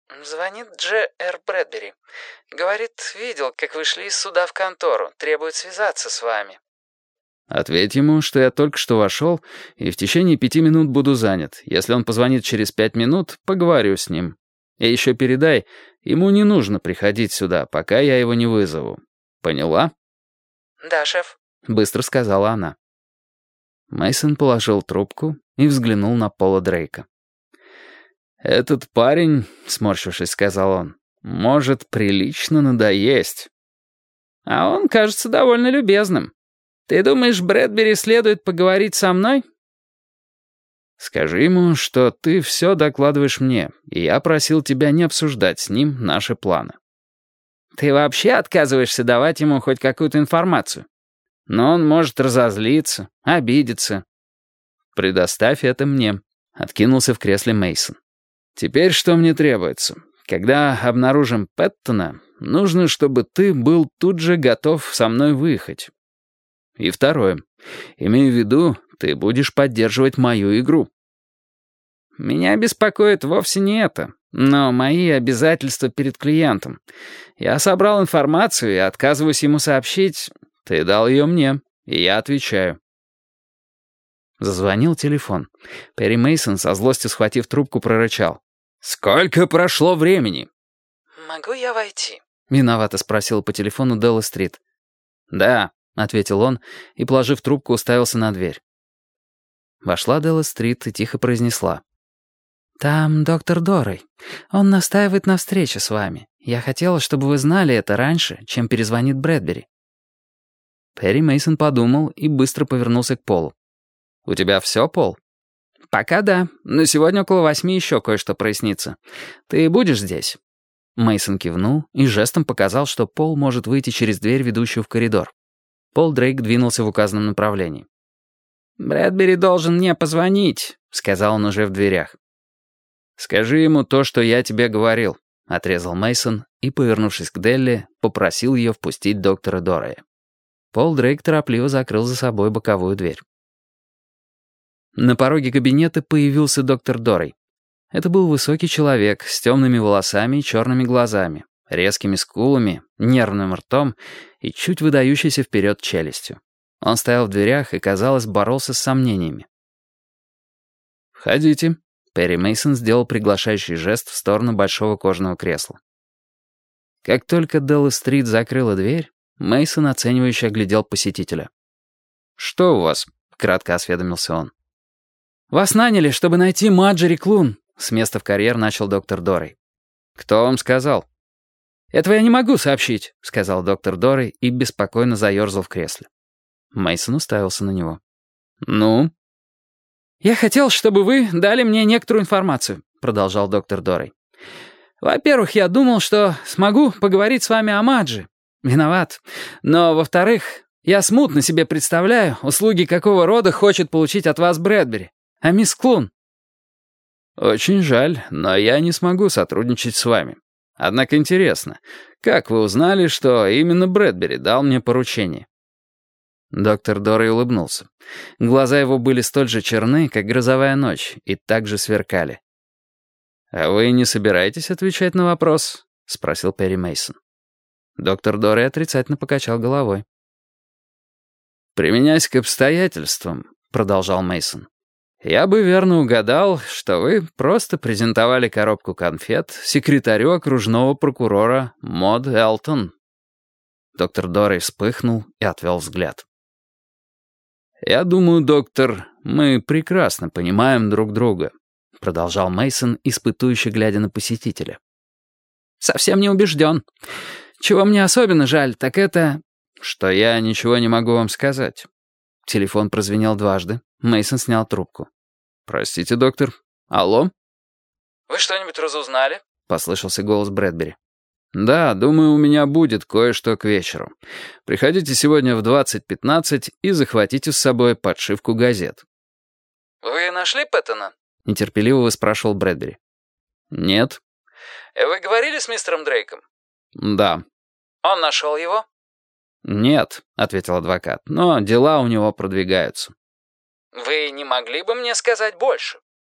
Звонит Дж.Р. Брэдбери. Говорит, видел, как вы шли из суда в контору. Требует связаться с вами. Ответь ему, что я только что вошел, и в течение 5 минут буду занят. Если он позвонит через 5 минут, поговорю с ним. И еще передай, ему не нужно приходить сюда, пока я его не вызову. Поняла? Да, шеф. Быстро сказала она. Мейсон положил трубку и взглянул на Пола Дрейка. «Этот парень, — сморщившись, сказал он, — может прилично надоесть. А он кажется довольно любезным. Ты думаешь, Брэдбери следует поговорить со мной? Скажи ему, что ты все докладываешь мне, и я просил тебя не обсуждать с ним наши планы». Ты вообще отказываешься давать ему хоть какую-то информацию? Но он может разозлиться, обидеться. «Предоставь это мне», — откинулся в кресле Мейсон. «Теперь что мне требуется? Когда обнаружим Пэттона, нужно, чтобы ты был тут же готов со мной выехать. И второе. Имею в виду, ты будешь поддерживать мою игру». Меня беспокоит вовсе не это, но мои обязательства перед клиентом. Я собрал информацию и отказываюсь ему сообщить. Ты дал ее мне, и я отвечаю. Зазвонил телефон. Перри Мейсон, со злостью схватив трубку, прорычал: «Сколько прошло времени?» «Могу я войти?» — виновато спросила по телефону Делла Стрит. «Да», — ответил он, и, положив трубку, уставился на дверь. Вошла Делла Стрит и тихо произнесла: «Там доктор Дорей. Он настаивает на встрече с вами. Я хотела, чтобы вы знали это раньше, чем перезвонит Брэдбери». Перри Мейсон подумал и быстро повернулся к Полу. «У тебя все, Пол?» «Пока да, но сегодня около 8 еще кое-что прояснится. Ты будешь здесь?» Мейсон кивнул и жестом показал, что Пол может выйти через дверь, ведущую в коридор. Пол Дрейк двинулся в указанном направлении. «Брэдбери должен мне позвонить», — сказал он уже в дверях. «Скажи ему то, что я тебе говорил», — отрезал Мейсон и, повернувшись к Делли, попросил ее впустить доктора Дорея. Пол Дрейк торопливо закрыл за собой боковую дверь. На пороге кабинета появился доктор Дорей. Это был высокий человек с темными волосами и черными глазами, резкими скулами, нервным ртом и чуть выдающейся вперед челюстью. Он стоял в дверях и, казалось, боролся с сомнениями. «Входите». Перри Мейсон сделал приглашающий жест в сторону большого кожаного кресла. Как только Делла Стрит закрыла дверь, Мейсон оценивающе оглядел посетителя. «Что у вас?» — кратко осведомился он. «Вас наняли, чтобы найти Маджери Клун», — с места в карьер начал доктор Дорей. «Кто вам сказал?» «Этого я не могу сообщить», — сказал доктор Дорей и беспокойно заерзал в кресле. Мейсон уставился на него. «Ну?» «Я хотел, чтобы вы дали мне некоторую информацию», — продолжал доктор Дорей. «Во-первых, я думал, что смогу поговорить с вами о Мадже. Виноват. Но, во-вторых, я смутно себе представляю, услуги какого рода хочет получить от вас Брэдбери. А мисс Клун?» «Очень жаль, но я не смогу сотрудничать с вами. Однако интересно, как вы узнали, что именно Брэдбери дал мне поручение?» Доктор Дорей улыбнулся. Глаза его были столь же черны, как грозовая ночь, и так же сверкали. «А вы не собираетесь отвечать на вопрос?» — спросил Перри Мейсон. Доктор Дорей отрицательно покачал головой. «Применяясь к обстоятельствам», — продолжал Мейсон, «я бы верно угадал, что вы просто презентовали коробку конфет секретарю окружного прокурора Мод Элтон». Доктор Дорей вспыхнул и отвел взгляд. «Я думаю, доктор, мы прекрасно понимаем друг друга», — продолжал Мейсон, испытующе глядя на посетителя. «Совсем не убежден. Чего мне особенно жаль, так это...» «Что я ничего не могу вам сказать». Телефон прозвенел дважды. Мейсон снял трубку. «Простите, доктор. Алло?» «Вы что-нибудь разузнали?» — послышался голос Брэдбери. «Да, думаю, у меня будет кое-что к вечеру. Приходите сегодня в 20:15 и захватите с собой подшивку газет». «Вы нашли Пэттона?» — нетерпеливо спрашивал Брэдбери. «Нет». «Вы говорили с мистером Дрейком?» «Да». «Он нашел его?» «Нет», — ответил адвокат, — «но дела у него продвигаются». «Вы не могли бы мне сказать больше?»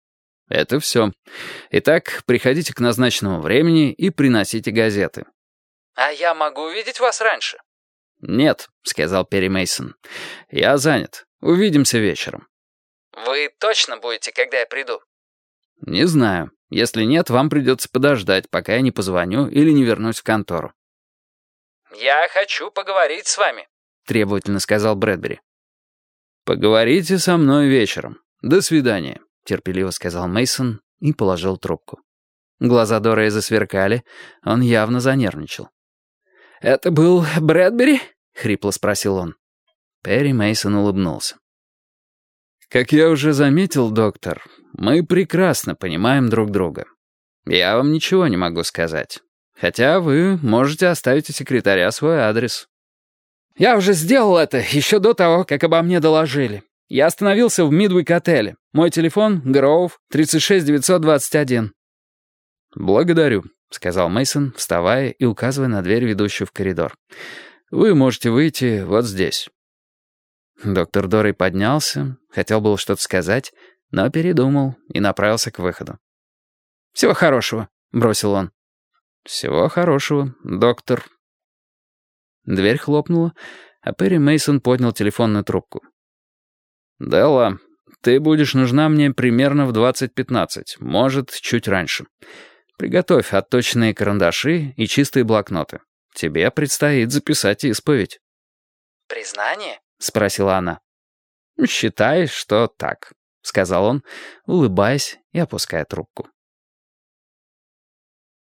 Это все. Итак, приходите к назначенному времени и приносите газеты». «А я могу увидеть вас раньше?» «Нет», — сказал Перри Мейсон. «Я занят. Увидимся вечером». «Вы точно будете, когда я приду?» «Не знаю. Если нет, вам придется подождать, пока я не позвоню или не вернусь в контору». «Я хочу поговорить с вами», — требовательно сказал Брэдбери. «Поговорите со мной вечером. До свидания», — терпеливо сказал Мейсон и положил трубку. Глаза Доррея засверкали, он явно занервничал. «Это был Брэдбери?» — хрипло спросил он. Перри Мейсон улыбнулся. «Как я уже заметил, доктор, мы прекрасно понимаем друг друга. Я вам ничего не могу сказать. Хотя вы можете оставить у секретаря свой адрес». «Я уже сделал это еще до того, как обо мне доложили. Я остановился в Мидуик-отеле. Мой телефон — Гроув, 36921». «Благодарю», — сказал Мейсон, вставая и указывая на дверь, ведущую в коридор. «Вы можете выйти вот здесь». Доктор Доррей поднялся, хотел было что-то сказать, но передумал и направился к выходу. «Всего хорошего», — бросил он. «Всего хорошего, доктор». Дверь хлопнула, а Перри Мейсон поднял телефонную трубку. «Делла, ты будешь нужна мне примерно в 20:15, может, чуть раньше. Приготовь отточенные карандаши и чистые блокноты. Тебе предстоит записать исповедь». «Признание?» — спросила она. «Считай, что так», — сказал он, улыбаясь и опуская трубку.